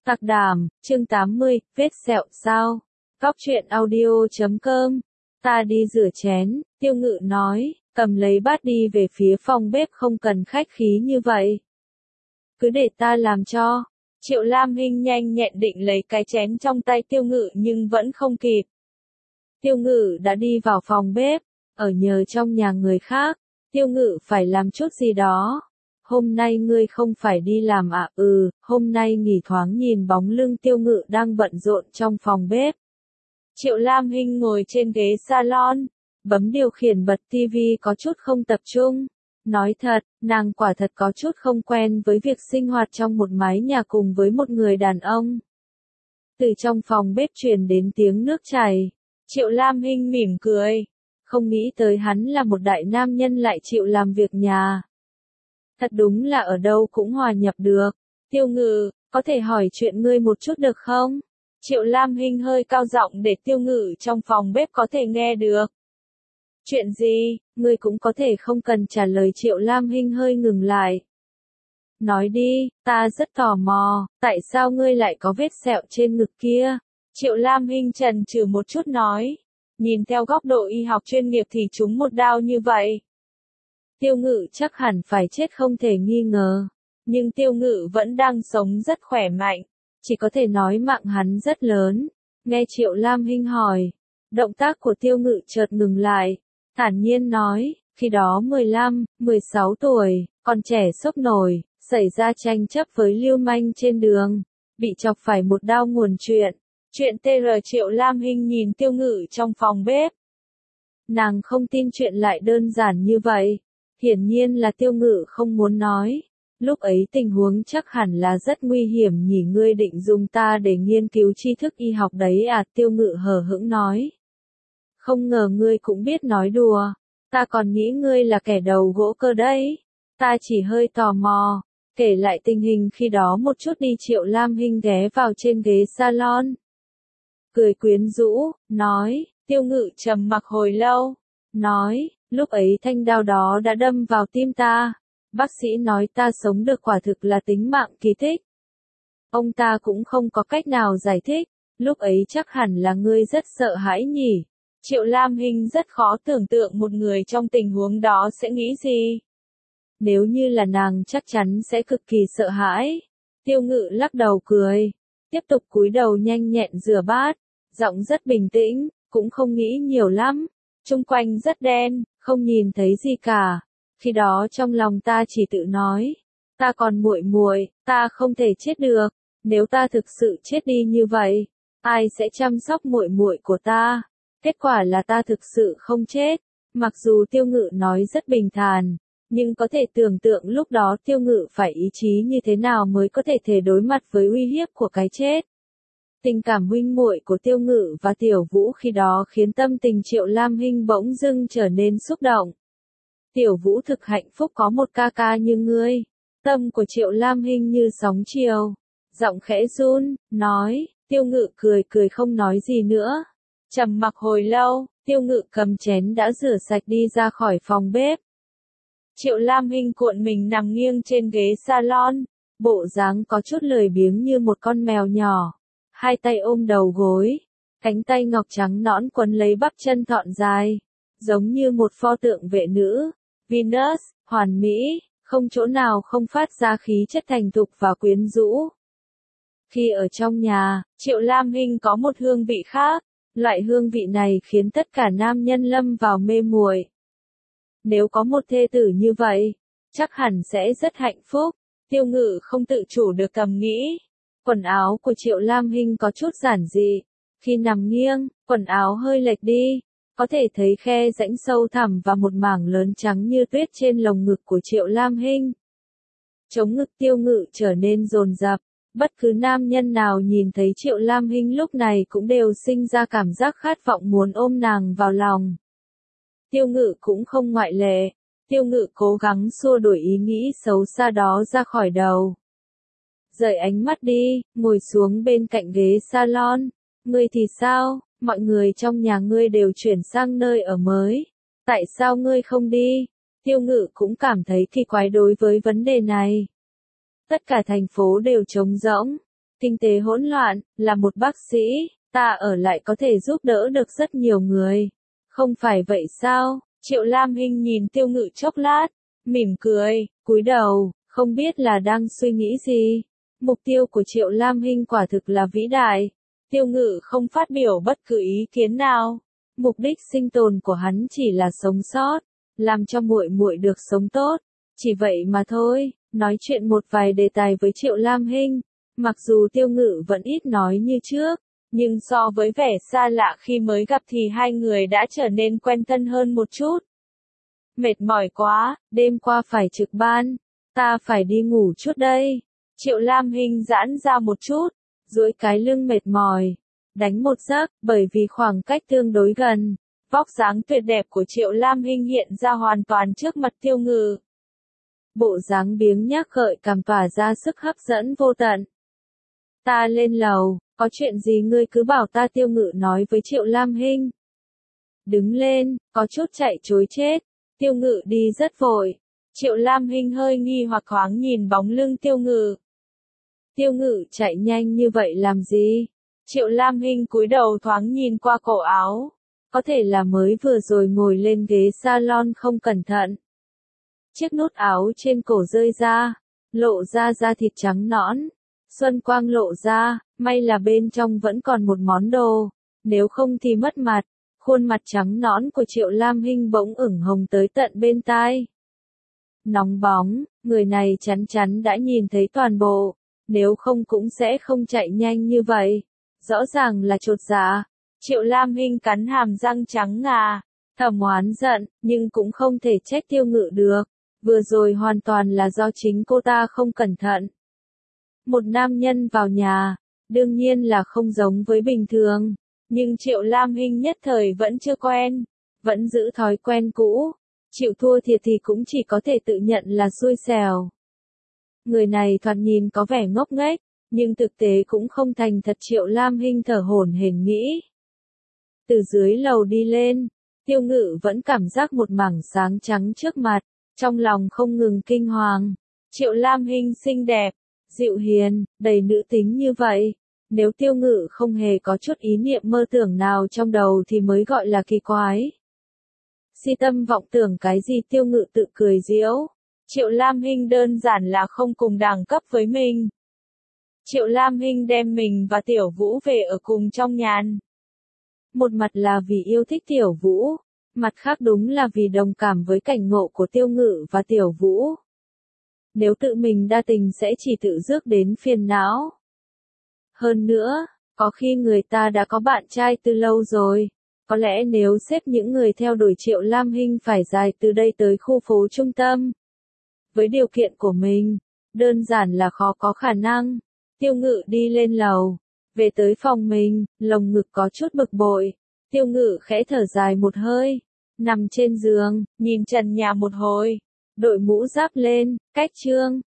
Tạc Đàm, chương 80, vết sẹo sao? Cóc truyện audio.com. Ta đi rửa chén, Tiêu Ngự nói, cầm lấy bát đi về phía phòng bếp, không cần khách khí như vậy. Cứ để ta làm cho. Triệu Lam Hinh nhanh nhẹn định lấy cái chén trong tay Tiêu Ngự nhưng vẫn không kịp. Tiêu Ngự đã đi vào phòng bếp, ở nhờ trong nhà người khác, Tiêu Ngự phải làm chút gì đó. Hôm nay ngươi không phải đi làm à? Hôm nay nghỉ. Thoáng nhìn bóng lưng Tiêu Ngự đang bận rộn trong phòng bếp. Triệu Lam Hinh ngồi trên ghế salon, bấm điều khiển bật tivi có chút không tập trung. Nói thật, nàng quả thật có chút không quen với việc sinh hoạt trong một mái nhà cùng với một người đàn ông. Từ trong phòng bếp truyền đến tiếng nước chảy. Triệu Lam Hinh mỉm cười. Không nghĩ tới hắn là một đại nam nhân lại chịu làm việc nhà. Thật đúng là ở đâu cũng hòa nhập được. Tiêu Ngự, có thể hỏi chuyện ngươi một chút được không? Triệu Lam Hinh hơi cao giọng để Tiêu Ngự trong phòng bếp có thể nghe được. Chuyện gì? Ngươi cũng có thể không cần trả lời. Triệu Lam Hinh hơi ngừng lại. Nói đi, ta rất tò mò, tại sao ngươi lại có vết sẹo trên ngực kia? Triệu Lam Hinh chần chừ một chút nói. Nhìn theo góc độ y học chuyên nghiệp thì trúng một đao như vậy. Tiêu Ngự chắc hẳn phải chết không thể nghi ngờ. Nhưng Tiêu Ngự vẫn đang sống rất khỏe mạnh. Chỉ có thể nói mạng hắn rất lớn. Nghe Triệu Lam Hinh hỏi. Động tác của Tiêu Ngự chợt ngừng lại. Thản nhiên nói, khi đó 15, 16 tuổi, còn trẻ sốc nổi, xảy ra tranh chấp với lưu manh trên đường. Bị chọc phải một đao nguồn chuyện. Chuyện TR. Triệu Lam Hinh nhìn Tiêu Ngự trong phòng bếp. Nàng không tin chuyện lại đơn giản như vậy. Hiển nhiên là Tiêu Ngự không muốn nói. Lúc ấy tình huống chắc hẳn là rất nguy hiểm nhỉ. Ngươi định dùng ta để nghiên cứu tri thức y học đấy à? Tiêu Ngự hờ hững nói. Không ngờ ngươi cũng biết nói đùa. Ta còn nghĩ ngươi là kẻ đầu gỗ cơ đấy. Ta chỉ hơi tò mò. Kể lại tình hình khi đó một chút đi. Triệu Lam Hinh ghé vào trên ghế salon. Cười quyến rũ, nói. Tiêu Ngự trầm mặc hồi lâu. Nói, lúc ấy thanh đao đó đã đâm vào tim ta. Bác sĩ nói ta sống được quả thực là tính mạng kỳ tích. Ông ta cũng không có cách nào giải thích. Lúc ấy chắc hẳn là ngươi rất sợ hãi nhỉ. Triệu Lam Hinh rất khó tưởng tượng một người trong tình huống đó sẽ nghĩ gì. Nếu như là nàng chắc chắn sẽ cực kỳ sợ hãi. Tiêu Ngự lắc đầu cười. Tiếp tục cúi đầu nhanh nhẹn rửa bát. Giọng rất bình tĩnh, cũng không nghĩ nhiều lắm. Chung quanh rất đen, không nhìn thấy gì cả. Khi đó trong lòng ta chỉ tự nói. Ta còn muội muội, ta không thể chết được. Nếu ta thực sự chết đi như vậy, ai sẽ chăm sóc muội muội của ta? Kết quả là ta thực sự không chết. Mặc dù Tiêu Ngự nói rất bình thản, nhưng có thể tưởng tượng lúc đó Tiêu Ngự phải ý chí như thế nào mới có thể đối mặt với uy hiếp của cái chết. Tình cảm huynh muội của Tiêu Ngự và Tiểu Vũ khi đó khiến tâm tình Triệu Lam Hinh bỗng dưng trở nên xúc động. Tiểu Vũ thực hạnh phúc có một ca ca như ngươi. Tâm của Triệu Lam Hinh như sóng chiều. Giọng khẽ run, nói. Tiêu Ngự cười cười không nói gì nữa. Trầm mặc hồi lâu, Tiêu Ngự cầm chén đã rửa sạch đi ra khỏi phòng bếp. Triệu Lam Hinh cuộn mình nằm nghiêng trên ghế salon. Bộ dáng có chút lười biếng như một con mèo nhỏ. Hai tay ôm đầu gối. Cánh tay ngọc trắng nõn quấn lấy bắp chân thon dài. Giống như một pho tượng vệ nữ. Venus, hoàn mỹ, không chỗ nào không phát ra khí chất thành thục và quyến rũ. Khi ở trong nhà, Triệu Lam Hinh có một hương vị khác. Loại hương vị này khiến tất cả nam nhân lâm vào mê muội. Nếu có một thê tử như vậy, chắc hẳn sẽ rất hạnh phúc. Tiêu Ngự không tự chủ được thầm nghĩ. Quần áo của Triệu Lam Hinh có chút giản dị. Khi nằm nghiêng, quần áo hơi lệch đi. Có thể thấy khe rãnh sâu thẳm và một mảng lớn trắng như tuyết trên lồng ngực của Triệu Lam Hinh. Chống ngực Tiêu Ngự trở nên dồn dập. Bất cứ nam nhân nào nhìn thấy Triệu Lam Hinh lúc này cũng đều sinh ra cảm giác khát vọng muốn ôm nàng vào lòng. Tiêu Ngự cũng không ngoại lệ. Tiêu Ngự cố gắng xua đuổi ý nghĩ xấu xa đó ra khỏi đầu. Rời ánh mắt đi, ngồi xuống bên cạnh ghế salon. Ngươi thì sao? Mọi người trong nhà ngươi đều chuyển sang nơi ở mới. Tại sao ngươi không đi? Tiêu Ngự cũng cảm thấy kỳ quái đối với vấn đề này. Tất cả thành phố đều trống rỗng. kinh tế hỗn loạn, là một bác sĩ, ta ở lại có thể giúp đỡ được rất nhiều người. Không phải vậy sao? Triệu Lam Hinh nhìn Tiêu Ngự chốc lát, mỉm cười, cúi đầu, không biết là đang suy nghĩ gì. Mục tiêu của Triệu Lam Hinh quả thực là vĩ đại. Tiêu Ngự không phát biểu bất cứ ý kiến nào. Mục đích sinh tồn của hắn chỉ là sống sót, làm cho muội muội được sống tốt. Chỉ vậy mà thôi, nói chuyện một vài đề tài với Triệu Lam Hinh. Mặc dù Tiêu Ngự vẫn ít nói như trước, nhưng so với vẻ xa lạ khi mới gặp thì hai người đã trở nên quen thân hơn một chút. Mệt mỏi quá, đêm qua phải trực ban, ta phải đi ngủ chút đây. Triệu Lam Hinh giãn ra một chút, duỗi cái lưng mệt mỏi, đánh một giấc, bởi vì khoảng cách tương đối gần. Vóc dáng tuyệt đẹp của Triệu Lam Hinh hiện ra hoàn toàn trước mặt Tiêu Ngự. Bộ dáng biếng nhác gợi cảm tỏa ra sức hấp dẫn vô tận. Ta lên lầu, có chuyện gì ngươi cứ bảo ta, Tiêu Ngự nói với Triệu Lam Hinh. Đứng lên, có chút chạy trối chết. Tiêu Ngự đi rất vội. Triệu Lam Hinh hơi nghi hoặc thoáng nhìn bóng lưng Tiêu Ngự. Tiêu Ngự chạy nhanh như vậy làm gì? Triệu Lam Hinh cúi đầu thoáng nhìn qua cổ áo. Có thể là mới vừa rồi ngồi lên ghế salon không cẩn thận. Chiếc nút áo trên cổ rơi ra, lộ ra da thịt trắng nõn. Xuân quang lộ ra, may là bên trong vẫn còn một món đồ, nếu không thì mất mặt. Khuôn mặt trắng nõn của Triệu Lam Hinh bỗng ửng hồng tới tận bên tai. Nóng bóng, người này chắn chắn đã nhìn thấy toàn bộ, nếu không cũng sẽ không chạy nhanh như vậy. Rõ ràng là chột dạ. Triệu Lam Hinh cắn hàm răng trắng ngà, thầm oán giận, nhưng cũng không thể trách Tiêu Ngự được. Vừa rồi hoàn toàn là do chính cô ta không cẩn thận. Một nam nhân vào nhà, đương nhiên là không giống với bình thường. Nhưng Triệu Lam Hinh nhất thời vẫn chưa quen, vẫn giữ thói quen cũ. Chịu thua thiệt thì cũng chỉ có thể tự nhận là xui xẻo. Người này thoạt nhìn có vẻ ngốc nghếch, nhưng thực tế cũng không thành thật. Triệu Lam Hinh thở hổn hển nghĩ. Từ dưới lầu đi lên, Tiêu Ngự vẫn cảm giác một mảng sáng trắng trước mặt, trong lòng không ngừng kinh hoàng. Triệu Lam Hinh xinh đẹp, dịu hiền, đầy nữ tính như vậy. Nếu Tiêu Ngự không hề có chút ý niệm mơ tưởng nào trong đầu thì mới gọi là kỳ quái. Si tâm vọng tưởng cái gì? Tiêu Ngự tự cười giễu. Triệu Lam Hinh đơn giản là không cùng đẳng cấp với mình. Triệu Lam Hinh đem mình và Tiểu Vũ về ở cùng trong nhàn. Một mặt là vì yêu thích Tiểu Vũ, mặt khác đúng là vì đồng cảm với cảnh ngộ của Tiêu Ngự và Tiểu Vũ. Nếu tự mình đa tình sẽ chỉ tự rước đến phiền não. Hơn nữa, có khi người ta đã có bạn trai từ lâu rồi. Có lẽ nếu xếp những người theo đuổi Triệu Lam Hinh phải dài từ đây tới khu phố trung tâm. Với điều kiện của mình, đơn giản là khó có khả năng. Tiêu Ngự đi lên lầu, về tới phòng mình, lồng ngực có chút bực bội. Tiêu Ngự khẽ thở dài một hơi, nằm trên giường, nhìn trần nhà một hồi, đội mũ giáp lên, cách trương,